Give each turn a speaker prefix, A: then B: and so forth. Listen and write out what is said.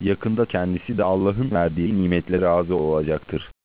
A: yakında kendisi de Allah'ın verdiği nimetlere razı olacaktır.